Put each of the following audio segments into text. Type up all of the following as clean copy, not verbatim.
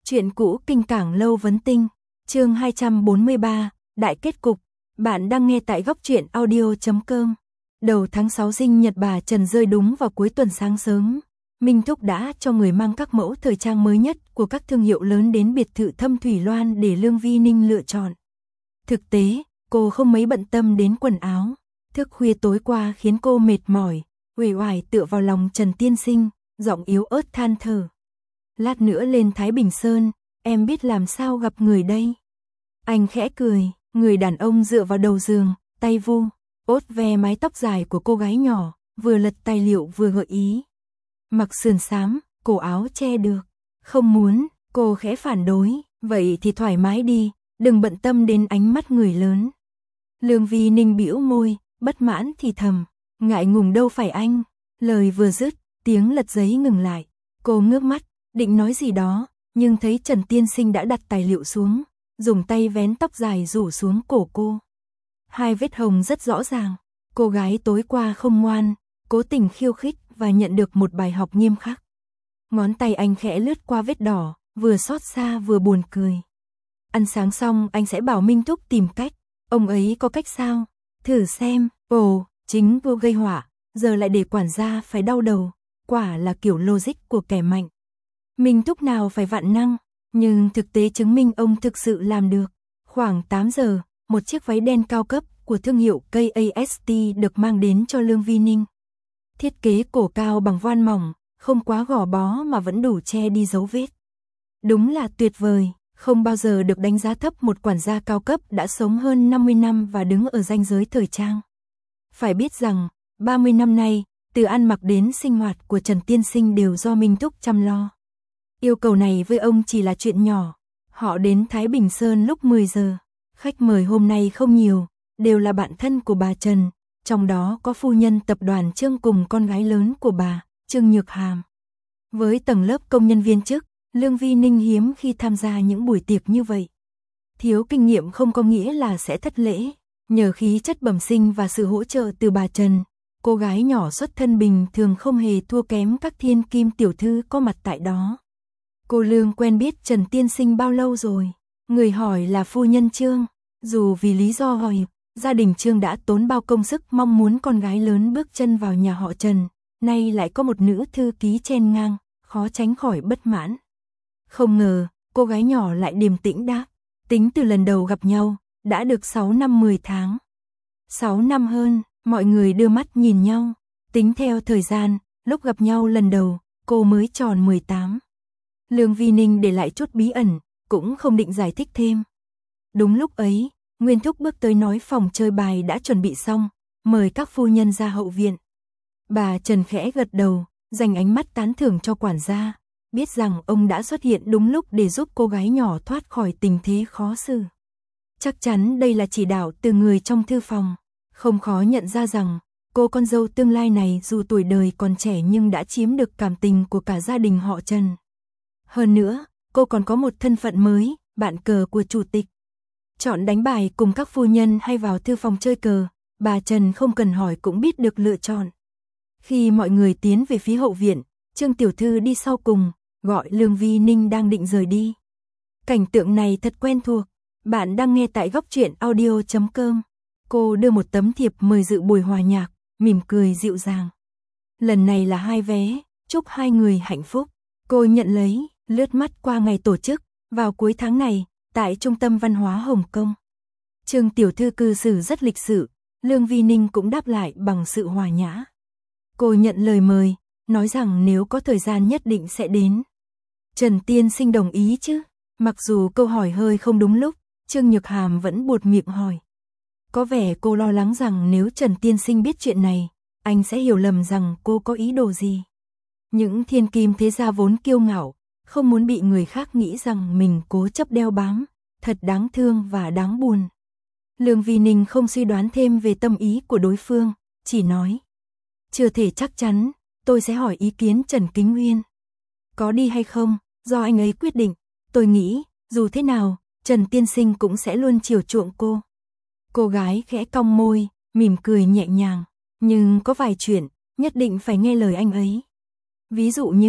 Chuyện cũ kinh cảng lâu vấn tinh, chương 243, đại kết cục. Bạn đang nghe tại góc truyện audio.com. Đầu tháng 6 sinh nhật bà Trần rơi đúng vào cuối tuần sáng sớm. Minh Thúc đã cho người mang các mẫu thời trang mới nhất của các thương hiệu lớn đến biệt thự Thâm Thủy Loan để Lương Vi Ninh lựa chọn. Thực tế, cô không mấy bận tâm đến quần áo. Thức khuya tối qua khiến cô mệt mỏi, uể oải tựa vào lòng Trần Tiên Sinh, giọng yếu ớt than thở. Lát nữa lên Thái Bình Sơn, em biết làm sao gặp người đây. Anh khẽ cười, người đàn ông dựa vào đầu giường, tay vu, ốt ve mái tóc dài của cô gái nhỏ, vừa lật tài liệu vừa gợi ý. Mặc sườn xám, cổ áo che được. Không muốn, cô khẽ phản đối, vậy thì thoải mái đi, đừng bận tâm đến ánh mắt người lớn. Lương Vi Ninh bĩu môi, bất mãn thì thầm, ngại ngùng đâu phải anh. Lời vừa dứt, tiếng lật giấy ngừng lại. Cô ngước mắt, định nói gì đó, nhưng thấy Trần Tiên Sinh đã đặt tài liệu xuống, dùng tay vén tóc dài rủ xuống cổ cô. Hai vết hồng rất rõ ràng, cô gái tối qua không ngoan, cố tình khiêu khích và nhận được một bài học nghiêm khắc. Ngón tay anh khẽ lướt qua vết đỏ, vừa xót xa vừa buồn cười. Ăn sáng xong anh sẽ bảo Minh Thúc tìm cách, ông ấy có cách sao? Thử xem, ồ, chính vô gây họa, giờ lại để quản gia phải đau đầu, quả là kiểu logic của kẻ mạnh. Minh Thúc nào phải vạn năng, nhưng thực tế chứng minh ông thực sự làm được. Khoảng 8 giờ, một chiếc váy đen cao cấp của thương hiệu KAST được mang đến cho Lương Vi Ninh. Thiết kế cổ cao bằng voan mỏng, không quá gò bó mà vẫn đủ che đi dấu vết. Đúng là tuyệt vời, không bao giờ được đánh giá thấp một quản gia cao cấp đã sống hơn 50 năm và đứng ở ranh giới thời trang. Phải biết rằng, 30 năm nay, từ ăn mặc đến sinh hoạt của Trần Tiên Sinh đều do Minh Thúc chăm lo. Yêu cầu này với ông chỉ là chuyện nhỏ. Họ đến Thái Bình Sơn lúc 10 giờ. Khách mời hôm nay không nhiều, đều là bạn thân của bà Trần, trong đó có phu nhân tập đoàn Trương cùng con gái lớn của bà, Trương Nhược Hàm. Với tầng lớp công nhân viên chức, Lương Vi Ninh hiếm khi tham gia những buổi tiệc như vậy. Thiếu kinh nghiệm không có nghĩa là sẽ thất lễ. Nhờ khí chất bẩm sinh và sự hỗ trợ từ bà Trần, cô gái nhỏ xuất thân bình thường không hề thua kém các thiên kim tiểu thư có mặt tại đó. Cô Lương quen biết Trần Tiên Sinh bao lâu rồi? Người hỏi là phu nhân Trương. Dù vì lý do hỏi, gia đình Trương đã tốn bao công sức mong muốn con gái lớn bước chân vào nhà họ Trần, nay lại có một nữ thư ký chen ngang, khó tránh khỏi bất mãn. Không ngờ, cô gái nhỏ lại điềm tĩnh đáp, tính từ lần đầu gặp nhau, đã được 6 năm 10 tháng. 6 năm hơn, mọi người đưa mắt nhìn nhau, tính theo thời gian, lúc gặp nhau lần đầu, cô mới tròn 18. Lương Vi Ninh để lại chút bí ẩn, cũng không định giải thích thêm. Đúng lúc ấy, Nguyên Thúc bước tới nói phòng chơi bài đã chuẩn bị xong, mời các phu nhân ra hậu viện. Bà Trần khẽ gật đầu, dành ánh mắt tán thưởng cho quản gia, biết rằng ông đã xuất hiện đúng lúc để giúp cô gái nhỏ thoát khỏi tình thế khó xử. Chắc chắn đây là chỉ đạo từ người trong thư phòng, không khó nhận ra rằng cô con dâu tương lai này dù tuổi đời còn trẻ nhưng đã chiếm được cảm tình của cả gia đình họ Trần. Hơn nữa, cô còn có một thân phận mới, bạn cờ của chủ tịch. Chọn đánh bài cùng các phu nhân hay vào thư phòng chơi cờ, bà Trần không cần hỏi cũng biết được lựa chọn. Khi mọi người tiến về phía hậu viện, Trương tiểu thư đi sau cùng, gọi Lương Vi Ninh đang định rời đi. Cảnh tượng này thật quen thuộc, bạn đang nghe tại góc truyện audio.com. Cô đưa một tấm thiệp mời dự buổi hòa nhạc, mỉm cười dịu dàng. Lần này là 2 vé, chúc hai người hạnh phúc. Cô nhận lấy, lướt mắt qua ngày tổ chức, vào cuối tháng này, tại Trung tâm Văn hóa Hồng Kông. Trương tiểu thư cư xử rất lịch sự, Lương Vi Ninh cũng đáp lại bằng sự hòa nhã. Cô nhận lời mời, nói rằng nếu có thời gian nhất định sẽ đến. Trần Tiên Sinh đồng ý chứ? Mặc dù câu hỏi hơi không đúng lúc, Trương Nhược Hàm vẫn buột miệng hỏi. Có vẻ cô lo lắng rằng nếu Trần Tiên Sinh biết chuyện này, anh sẽ hiểu lầm rằng cô có ý đồ gì. Những thiên kim thế gia vốn kiêu ngạo, không muốn bị người khác nghĩ rằng mình cố chấp đeo bám, thật đáng thương và đáng buồn. Lương Vi Ninh không suy đoán thêm về tâm ý của đối phương, chỉ nói. Chưa thể chắc chắn, tôi sẽ hỏi ý kiến Trần Kính Nguyên. Có đi hay không, do anh ấy quyết định, tôi nghĩ, dù thế nào, Trần Tiên Sinh cũng sẽ luôn chiều chuộng cô. Cô gái khẽ cong môi, mỉm cười nhẹ nhàng, nhưng có vài chuyện, nhất định phải nghe lời anh ấy. Ví dụ như,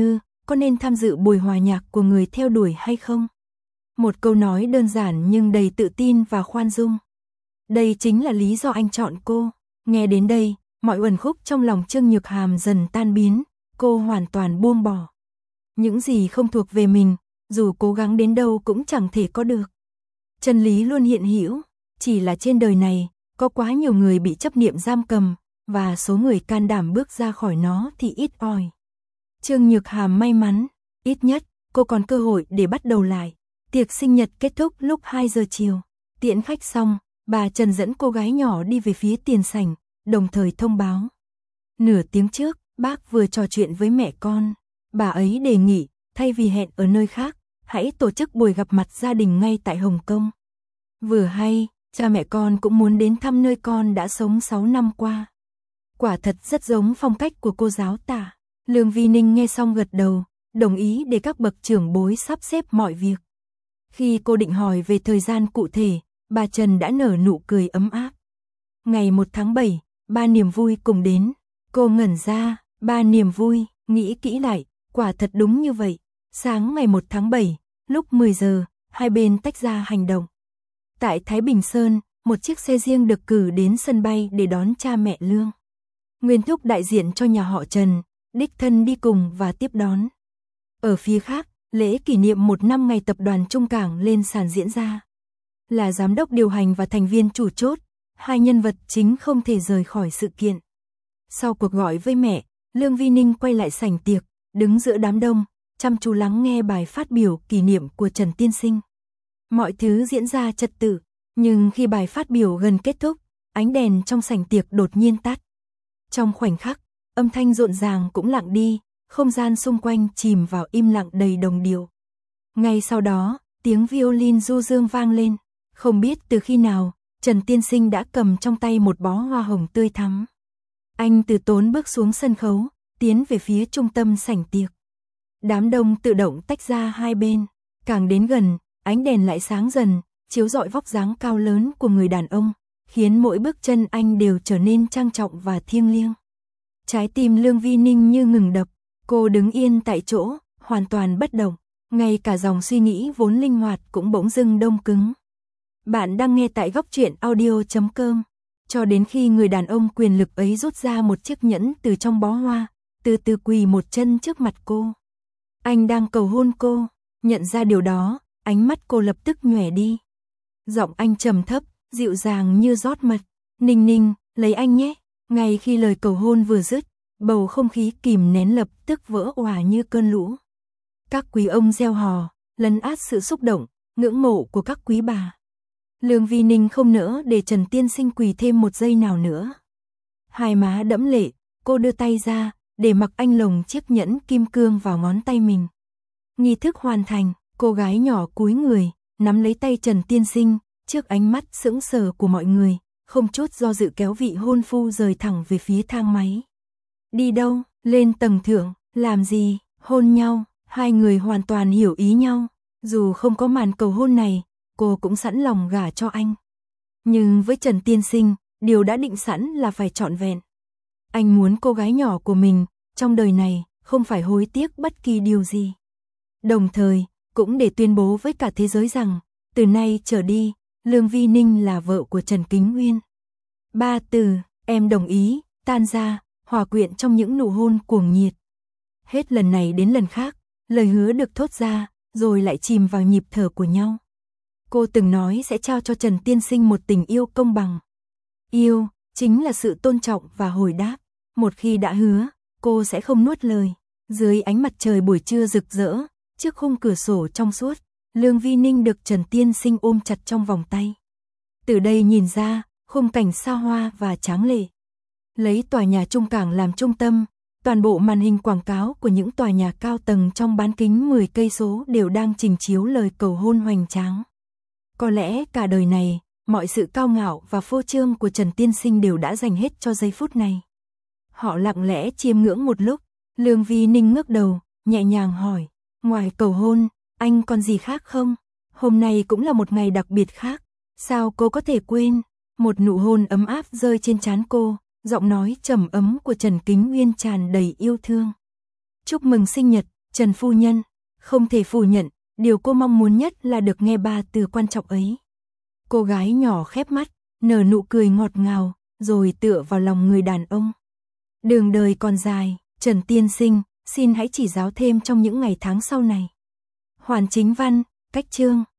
có nên tham dự buổi hòa nhạc của người theo đuổi hay không? Một câu nói đơn giản nhưng đầy tự tin và khoan dung. Đây chính là lý do anh chọn cô. Nghe đến đây, mọi uẩn khúc trong lòng Trương Nhược Hàm dần tan biến, cô hoàn toàn buông bỏ. Những gì không thuộc về mình, dù cố gắng đến đâu cũng chẳng thể có được. Chân lý luôn hiện hữu, chỉ là trên đời này, có quá nhiều người bị chấp niệm giam cầm, và số người can đảm bước ra khỏi nó thì ít ỏi. Trương Nhược Hàm may mắn, ít nhất, cô còn cơ hội để bắt đầu lại. Tiệc sinh nhật kết thúc lúc 2 giờ chiều. Tiễn khách xong, bà Trần dẫn cô gái nhỏ đi về phía tiền sảnh, đồng thời thông báo. Nửa tiếng trước, bác vừa trò chuyện với mẹ con. Bà ấy đề nghị, thay vì hẹn ở nơi khác, hãy tổ chức buổi gặp mặt gia đình ngay tại Hồng Kông. Vừa hay, cha mẹ con cũng muốn đến thăm nơi con đã sống 6 năm qua. Quả thật rất giống phong cách của cô giáo tả. Lương Vi Ninh nghe xong gật đầu, đồng ý để các bậc trưởng bối sắp xếp mọi việc. Khi cô định hỏi về thời gian cụ thể, bà Trần đã nở nụ cười ấm áp. Ngày 1 tháng 7, 3 niềm vui cùng đến. Cô ngẩn ra, 3 niềm vui, nghĩ kỹ lại, quả thật đúng như vậy. Sáng ngày 1 tháng 7, lúc 10 giờ, hai bên tách ra hành động. Tại Thái Bình Sơn, một chiếc xe riêng được cử đến sân bay để đón cha mẹ Lương. Nguyên thúc đại diện cho nhà họ Trần, đích thân đi cùng và tiếp đón. Ở phía khác, lễ kỷ niệm 1 năm ngày tập đoàn Trung Cảng lên sàn diễn ra. Là giám đốc điều hành và thành viên chủ chốt, hai nhân vật chính không thể rời khỏi sự kiện. Sau cuộc gọi với mẹ, Lương Vi Ninh quay lại sảnh tiệc, đứng giữa đám đông, chăm chú lắng nghe bài phát biểu kỷ niệm của Trần Tiên Sinh. Mọi thứ diễn ra trật tự, nhưng khi bài phát biểu gần kết thúc, ánh đèn trong sảnh tiệc đột nhiên tắt. Trong khoảnh khắc, âm thanh rộn ràng cũng lặng đi, không gian xung quanh chìm vào im lặng đầy đồng điệu. Ngay sau đó, tiếng violin du dương vang lên, không biết từ khi nào, Trần Tiên Sinh đã cầm trong tay một bó hoa hồng tươi thắm. Anh từ tốn bước xuống sân khấu, tiến về phía trung tâm sảnh tiệc. Đám đông tự động tách ra hai bên, càng đến gần, ánh đèn lại sáng dần, chiếu rọi vóc dáng cao lớn của người đàn ông, khiến mỗi bước chân anh đều trở nên trang trọng và thiêng liêng. Trái tim Lương Vi Ninh như ngừng đập, cô đứng yên tại chỗ, hoàn toàn bất động, ngay cả dòng suy nghĩ vốn linh hoạt cũng bỗng dưng đông cứng. Bạn đang nghe tại Góc Truyện Audio.com. Cho đến khi người đàn ông quyền lực ấy rút ra một chiếc nhẫn từ trong bó hoa, từ từ quỳ một chân trước mặt cô. Anh đang cầu hôn cô, nhận ra điều đó, ánh mắt cô lập tức nhòe đi. Giọng anh trầm thấp, dịu dàng như rót mật. Ninh Ninh, lấy anh nhé. Ngay khi lời cầu hôn vừa dứt, bầu không khí kìm nén lập tức vỡ òa như cơn lũ. Các quý ông reo hò, lấn át sự xúc động, ngưỡng mộ của các quý bà. Lương Vi Ninh không nỡ để Trần Tiên Sinh quỳ thêm một giây nào nữa. Hai má đẫm lệ, cô đưa tay ra, để mặc anh lồng chiếc nhẫn kim cương vào ngón tay mình. Nghi thức hoàn thành, cô gái nhỏ cúi người, nắm lấy tay Trần Tiên Sinh, trước ánh mắt sững sờ của mọi người, không chút do dự kéo vị hôn phu rời thẳng về phía thang máy. Đi đâu? Lên tầng thượng, làm gì? Hôn nhau, hai người hoàn toàn hiểu ý nhau. Dù không có màn cầu hôn này, cô cũng sẵn lòng gả cho anh. Nhưng với Trần Tiên Sinh, điều đã định sẵn là phải trọn vẹn. Anh muốn cô gái nhỏ của mình, trong đời này, không phải hối tiếc bất kỳ điều gì. Đồng thời, cũng để tuyên bố với cả thế giới rằng, từ nay trở đi, Lương Vi Ninh là vợ của Trần Kính Nguyên. 3 từ, em đồng ý, tan ra, hòa quyện trong những nụ hôn cuồng nhiệt. Hết lần này đến lần khác, lời hứa được thốt ra, rồi lại chìm vào nhịp thở của nhau. Cô từng nói sẽ trao cho Trần Tiên Sinh một tình yêu công bằng. Yêu, chính là sự tôn trọng và hồi đáp. Một khi đã hứa, cô sẽ không nuốt lời. Dưới ánh mặt trời buổi trưa rực rỡ, trước khung cửa sổ trong suốt, Lương Vi Ninh được Trần Tiên Sinh ôm chặt trong vòng tay. Từ đây nhìn ra, khung cảnh xa hoa và tráng lệ. Lấy tòa nhà Trung Cảng làm trung tâm, toàn bộ màn hình quảng cáo của những tòa nhà cao tầng trong bán kính 10 cây số đều đang trình chiếu lời cầu hôn hoành tráng. Có lẽ cả đời này, mọi sự cao ngạo và phô trương của Trần Tiên Sinh đều đã dành hết cho giây phút này. Họ lặng lẽ chiêm ngưỡng một lúc, Lương Vi Ninh ngước đầu, nhẹ nhàng hỏi, ngoài cầu hôn, anh còn gì khác không? Hôm nay cũng là một ngày đặc biệt khác, sao cô có thể quên? Một nụ hôn ấm áp rơi trên trán cô, giọng nói trầm ấm của Trần Kính Nguyên tràn đầy yêu thương. Chúc mừng sinh nhật, Trần phu nhân, không thể phủ nhận, điều cô mong muốn nhất là được nghe 3 từ quan trọng ấy. Cô gái nhỏ khép mắt, nở nụ cười ngọt ngào, rồi tựa vào lòng người đàn ông. Đường đời còn dài, Trần tiên sinh, xin hãy chỉ giáo thêm trong những ngày tháng sau này. Hoàn chính văn, cách chương.